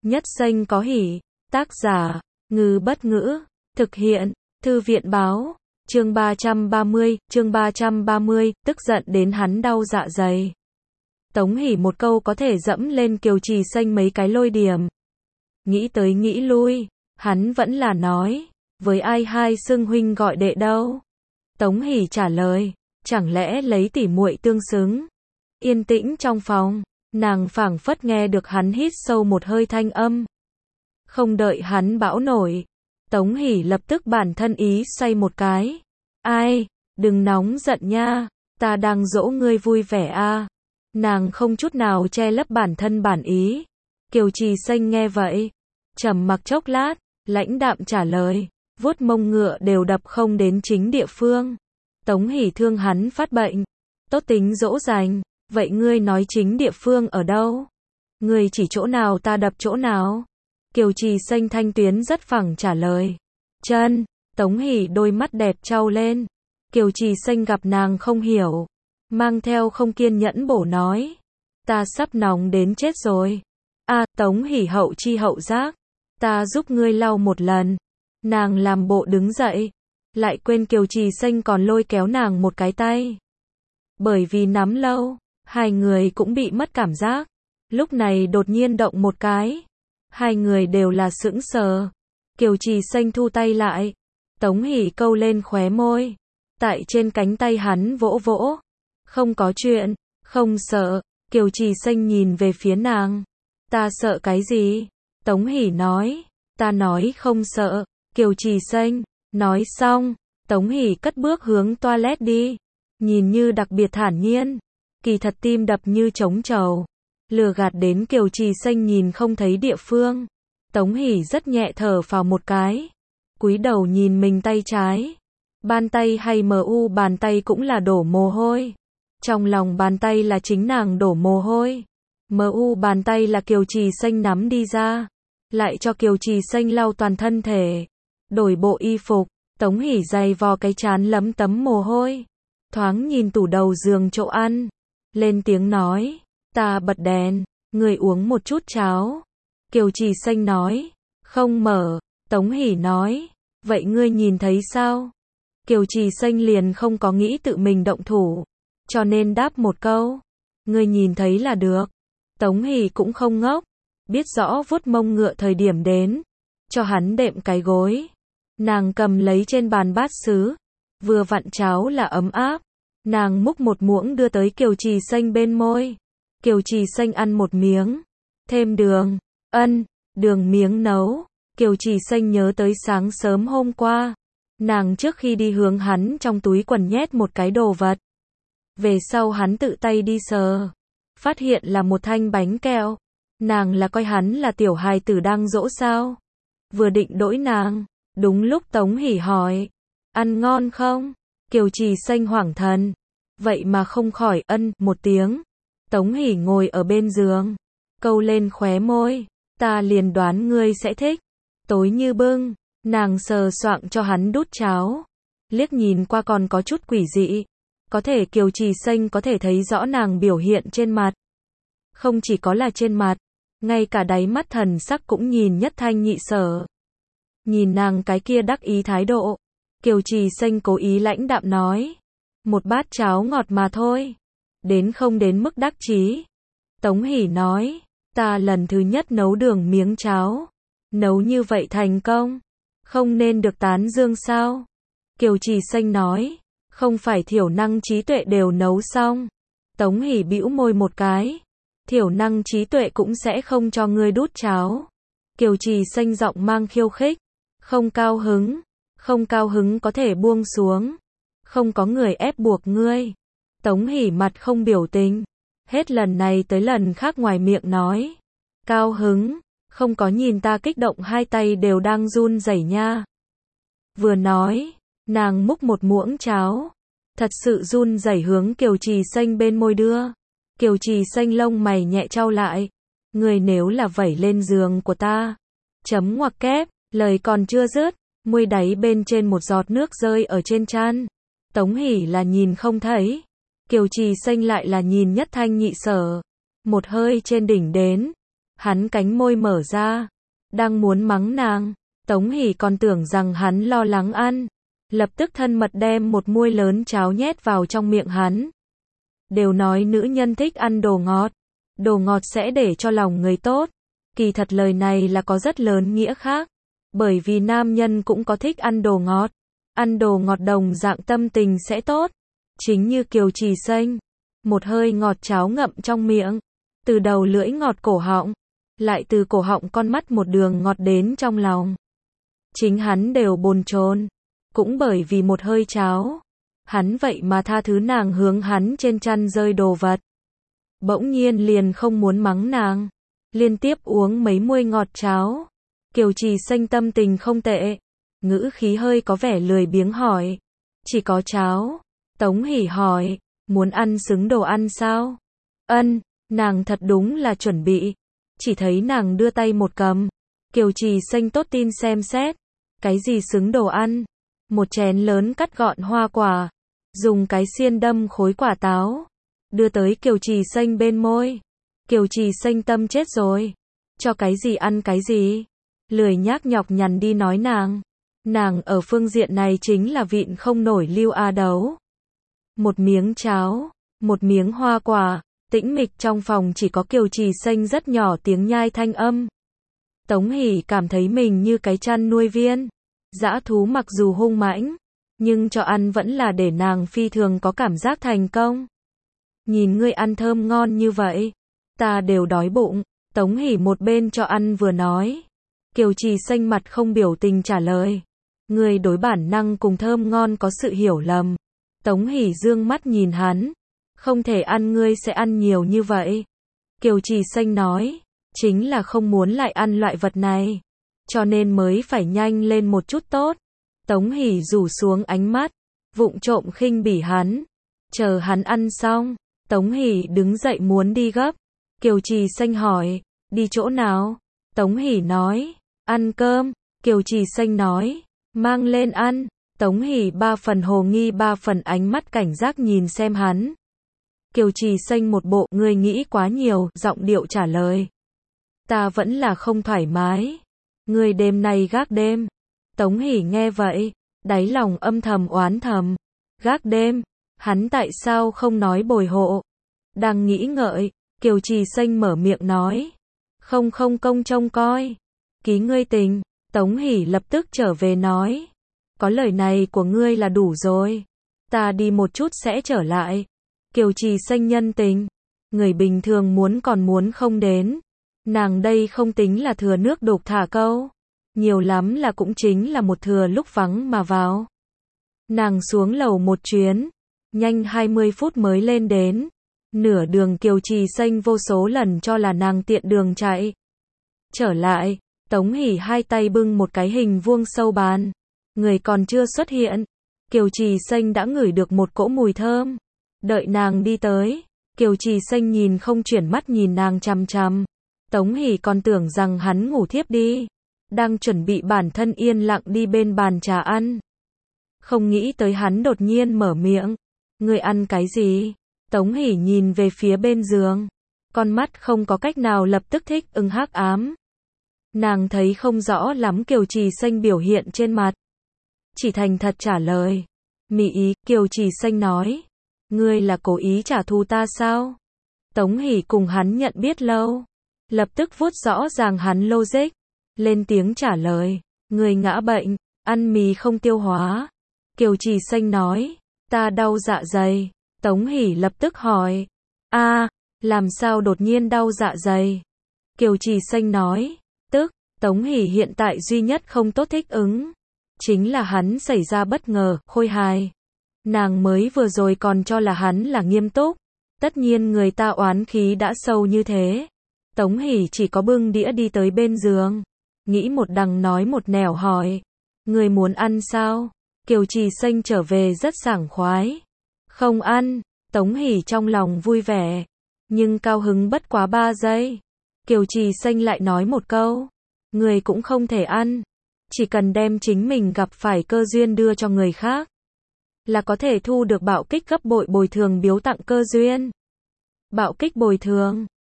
Nhất xanh có hỉ. Tác giả, Ngư Bất Ngữ. Thực hiện, Thư viện báo. Chương 330, tức giận đến hắn đau dạ dày. Tống Hỷ một câu có thể dẫm lên Kiều Trì Xanh mấy cái lôi điểm. Nghĩ tới nghĩ lui, hắn vẫn là nói, với ai hai xưng huynh gọi đệ đâu? Tống Hỷ trả lời, chẳng lẽ lấy tỉ muội tương xứng? Yên tĩnh trong phòng, nàng phảng phất nghe được hắn hít sâu một hơi thanh âm. Không đợi hắn bão nổi, Tống Hỷ lập tức bản thân ý xoay một cái. Ai, đừng nóng giận nha, ta đang dỗ ngươi vui vẻ a. Nàng không chút nào che lấp bản thân bản ý. Kiều Trì Xanh nghe vậy, trầm mặc chốc lát, lãnh đạm trả lời, vuốt mông ngựa đều đập không đến chính địa phương. Tống Hỷ thương hắn phát bệnh, tốt tính dỗ dành, vậy ngươi nói chính địa phương ở đâu? Ngươi chỉ chỗ nào ta đập chỗ nào? Kiều Trì Xanh thanh tuyến rất phẳng trả lời. Chân. Tống Hỷ đôi mắt đẹp trao lên. Kiều Trì Xanh gặp nàng không hiểu, mang theo không kiên nhẫn bổ nói. Ta sắp nóng đến chết rồi. Tống Hỷ hậu chi hậu giác. Ta giúp ngươi lau một lần. Nàng làm bộ đứng dậy, lại quên Kiều Trì Xanh còn lôi kéo nàng một cái tay. Bởi vì nắm lâu, hai người cũng bị mất cảm giác. Lúc này đột nhiên động một cái, hai người đều là sững sờ. Kiều Trì Xanh thu tay lại, Tống Hỷ câu lên khóe môi, tại trên cánh tay hắn vỗ vỗ. Không có chuyện, không sợ. Kiều Trì Xanh nhìn về phía nàng. Ta sợ cái gì? Tống Hỷ nói, ta nói không sợ. Kiều Trì Xanh, nói xong, Tống Hỷ cất bước hướng toilet đi, nhìn như đặc biệt thản nhiên, kỳ thật tim đập như trống trầu, lừa gạt đến Kiều Trì Xanh nhìn không thấy địa phương. Tống Hỷ rất nhẹ thở phào một cái, cúi đầu nhìn mình tay trái, bàn tay hay mu bàn tay cũng là đổ mồ hôi, trong lòng bàn tay là chính nàng đổ mồ hôi, mu bàn tay là Kiều Trì Xanh nắm đi ra, lại cho Kiều Trì Xanh lau toàn thân thể, đổi bộ y phục. Tống Hỷ giày vò cái trán lấm tấm mồ hôi, thoáng nhìn tủ đầu giường chỗ ăn, lên tiếng nói, ta bật đèn, người uống một chút cháo. Kiều Trì Xanh nói, không mở. Tống Hỷ nói, vậy ngươi nhìn thấy sao? Kiều Trì Xanh liền không có nghĩ tự mình động thủ, cho nên đáp một câu, ngươi nhìn thấy là được. Tống Hỷ cũng không ngốc, biết rõ vuốt mông ngựa thời điểm đến, cho hắn đệm cái gối. Nàng cầm lấy trên bàn bát sứ, vừa vặn cháo là ấm áp, nàng múc một muỗng đưa tới Kiều Trì Xanh bên môi. Kiều Trì Xanh ăn một miếng, thêm đường. Đường miếng nấu. Kiều Trì Xanh nhớ tới sáng sớm hôm qua, nàng trước khi đi hướng hắn trong túi quần nhét một cái đồ vật. Về sau hắn tự tay đi sờ, phát hiện là một thanh bánh kẹo. Nàng là coi hắn là tiểu hài tử đang dỗ sao? Vừa định đỗi nàng, đúng lúc Tống Hỷ hỏi, ăn ngon không? Kiều Trì Xanh hoảng thần, vậy mà không khỏi một tiếng. Tống Hỷ ngồi ở bên giường, câu lên khóe môi, ta liền đoán ngươi sẽ thích. Tối như bưng, nàng sờ soạng cho hắn đút cháo, liếc nhìn qua còn có chút quỷ dị. Có thể Kiều Trì Xanh có thể thấy rõ nàng biểu hiện trên mặt. Không chỉ có là trên mặt, ngay cả đáy mắt thần sắc cũng nhìn nhất thanh nhị sở. Nhìn nàng cái kia đắc ý thái độ, Kiều Trì Xanh cố ý lãnh đạm nói, một bát cháo ngọt mà thôi, không đến mức đắc chí. Tống Hỷ nói, ta lần thứ nhất nấu đường miếng cháo, nấu như vậy thành công, không nên được tán dương sao? Kiều Trì Xanh nói, không phải thiểu năng trí tuệ đều nấu xong. Tống Hỷ bĩu môi một cái, thiểu năng trí tuệ cũng sẽ không cho ngươi đút cháo. Kiều Trì Xanh giọng mang khiêu khích, không cao hứng có thể buông xuống, không có người ép buộc ngươi. Tống Hỷ mặt không biểu tình, hết lần này tới lần khác ngoài miệng nói, cao hứng, không có nhìn ta kích động hai tay đều đang run rẩy nha. Vừa nói, nàng múc một muỗng cháo, thật sự run rẩy hướng Kiều Trì Xanh bên môi đưa. Kiều Trì Xanh lông mày nhẹ trao lại, người nếu là vẩy lên giường của ta, chấm ngoặc kép, lời còn chưa dứt, môi đáy bên trên một giọt nước rơi ở trên trán. Tống Hỷ là nhìn không thấy, Kiều Trì Xanh lại là nhìn nhất thanh nhị sở. Một hơi trên đỉnh đến, Hắn cánh môi mở ra, đang muốn mắng nàng. Tống Hỷ còn tưởng rằng hắn lo lắng ăn, lập tức thân mật đem một muôi lớn cháo nhét vào trong miệng hắn. Đều nói nữ nhân thích ăn đồ ngọt sẽ để cho lòng người tốt. Kỳ thật lời này là có rất lớn nghĩa khác, bởi vì nam nhân cũng có thích ăn đồ ngọt đồng dạng tâm tình sẽ tốt. Chính như Kiều Trì Xanh, một hơi ngọt cháo ngậm trong miệng, từ đầu lưỡi ngọt cổ họng, lại từ cổ họng con mắt một đường ngọt đến trong lòng. Chính hắn đều bồn chồn, cũng bởi vì một hơi cháo, hắn vậy mà tha thứ nàng hướng hắn trên chăn rơi đồ vật. Bỗng nhiên liền không muốn mắng nàng, liên tiếp uống mấy muôi ngọt cháo. Kiều Trì Xanh tâm tình không tệ, ngữ khí hơi có vẻ lười biếng hỏi, chỉ có cháo? Tống Hỷ hỏi, muốn ăn xứng đồ ăn sao? Ân, nàng thật đúng là chuẩn bị, chỉ thấy nàng đưa tay một cầm. Kiều Trì Xanh tốt tin xem xét, cái gì xứng đồ ăn? Một chén lớn cắt gọn hoa quả, dùng cái xiên đâm khối quả táo, đưa tới Kiều Trì Xanh bên môi. Kiều Trì Xanh tâm chết rồi, cho cái gì ăn cái gì, lười nhác nhọc nhằn đi nói nàng ở phương diện này chính là vịn không nổi Lưu A Đấu. Một miếng cháo, một miếng hoa quả, tĩnh mịch trong phòng chỉ có Kiều Trì Xanh rất nhỏ tiếng nhai thanh âm. Tống Hỷ cảm thấy mình như cái chăn nuôi viên, dã thú mặc dù hung mãnh, nhưng cho ăn vẫn là để nàng phi thường có cảm giác thành công. Nhìn ngươi ăn thơm ngon như vậy, ta đều đói bụng. Tống Hỷ một bên cho ăn vừa nói. Kiều Trì Xanh mặt không biểu tình trả lời, ngươi đối bản năng cùng thơm ngon có sự hiểu lầm. Tống Hỷ dương mắt nhìn hắn, không thể ăn ngươi sẽ ăn nhiều như vậy. Kiều Trì Xanh nói, chính là không muốn lại ăn loại vật này, cho nên mới phải nhanh lên một chút tốt. Tống Hỷ rủ xuống ánh mắt, vụng trộm khinh bỉ hắn. Chờ hắn ăn xong, Tống Hỷ đứng dậy muốn đi gấp. Kiều Trì Xanh hỏi, đi chỗ nào? Tống Hỷ nói, ăn cơm. Kiều Trì Xanh nói, mang lên ăn. Tống Hỷ ba phần hồ nghi ba phần ánh mắt cảnh giác nhìn xem hắn. Kiều Trì Xanh một bộ ngươi nghĩ quá nhiều giọng điệu trả lời, ta vẫn là không thoải mái, ngươi đêm nay gác đêm. Tống Hỷ nghe vậy, đáy lòng âm thầm oán thầm, gác đêm, hắn tại sao không nói bồi hộ? Đang nghĩ ngợi, Kiều Trì Xanh mở miệng nói, không công trông coi, ký ngươi tình. Tống Hỷ lập tức trở về nói, có lời này của ngươi là đủ rồi, ta đi một chút sẽ trở lại. Kiều Trì Xanh nhân tình, người bình thường muốn còn muốn không đến, nàng đây không tính là thừa nước đục thả câu, nhiều lắm là cũng chính là một thừa lúc vắng mà vào. Nàng xuống lầu một chuyến, nhanh 20 phút mới lên đến, nửa đường Kiều Trì Xanh vô số lần cho là nàng tiện đường chạy. Trở lại, Tống Hỷ hai tay bưng một cái hình vuông sâu bàn, người còn chưa xuất hiện, Kiều Trì Xanh đã ngửi được một cỗ mùi thơm. Đợi nàng đi tới, Kiều Trì Xanh nhìn không chuyển mắt nhìn nàng chằm chằm. Tống Hỷ còn tưởng rằng hắn ngủ thiếp đi, đang chuẩn bị bản thân yên lặng đi bên bàn trà ăn. Không nghĩ tới hắn đột nhiên mở miệng, ngươi ăn cái gì? Tống Hỷ nhìn về phía bên giường, con mắt không có cách nào lập tức thích ứng hắc ám. Nàng thấy không rõ lắm Kiều Trì Xanh biểu hiện trên mặt, chỉ thành thật trả lời. Mị ý. Kiều Trì Xanh nói, ngươi là cố ý trả thù ta sao? Tống Hỷ cùng hắn nhận biết lâu, lập tức vuốt rõ ràng hắn logic, lên tiếng trả lời, ngươi ngã bệnh, ăn mì không tiêu hóa. Kiều Trì Xanh nói, ta đau dạ dày. Tống Hỷ lập tức hỏi, làm sao đột nhiên đau dạ dày? Kiều Trì Xanh nói, Tống Hỷ hiện tại duy nhất không tốt thích ứng, chính là hắn xảy ra bất ngờ, khôi hài. Nàng mới vừa rồi còn cho là hắn là nghiêm túc, tất nhiên người ta oán khí đã sâu như thế. Tống Hỷ chỉ có bưng đĩa đi tới bên giường, nghĩ một đằng nói một nẻo hỏi, người muốn ăn sao? Kiều Trì Xanh trở về rất sảng khoái, không ăn. Tống Hỷ trong lòng vui vẻ, nhưng cao hứng bất quá 3 giây. Kiều Trì Xanh lại nói một câu, người cũng không thể ăn, chỉ cần đem chính mình gặp phải cơ duyên đưa cho người khác, là có thể thu được bạo kích gấp bội bồi thường biếu tặng cơ duyên. Bạo kích bồi thường.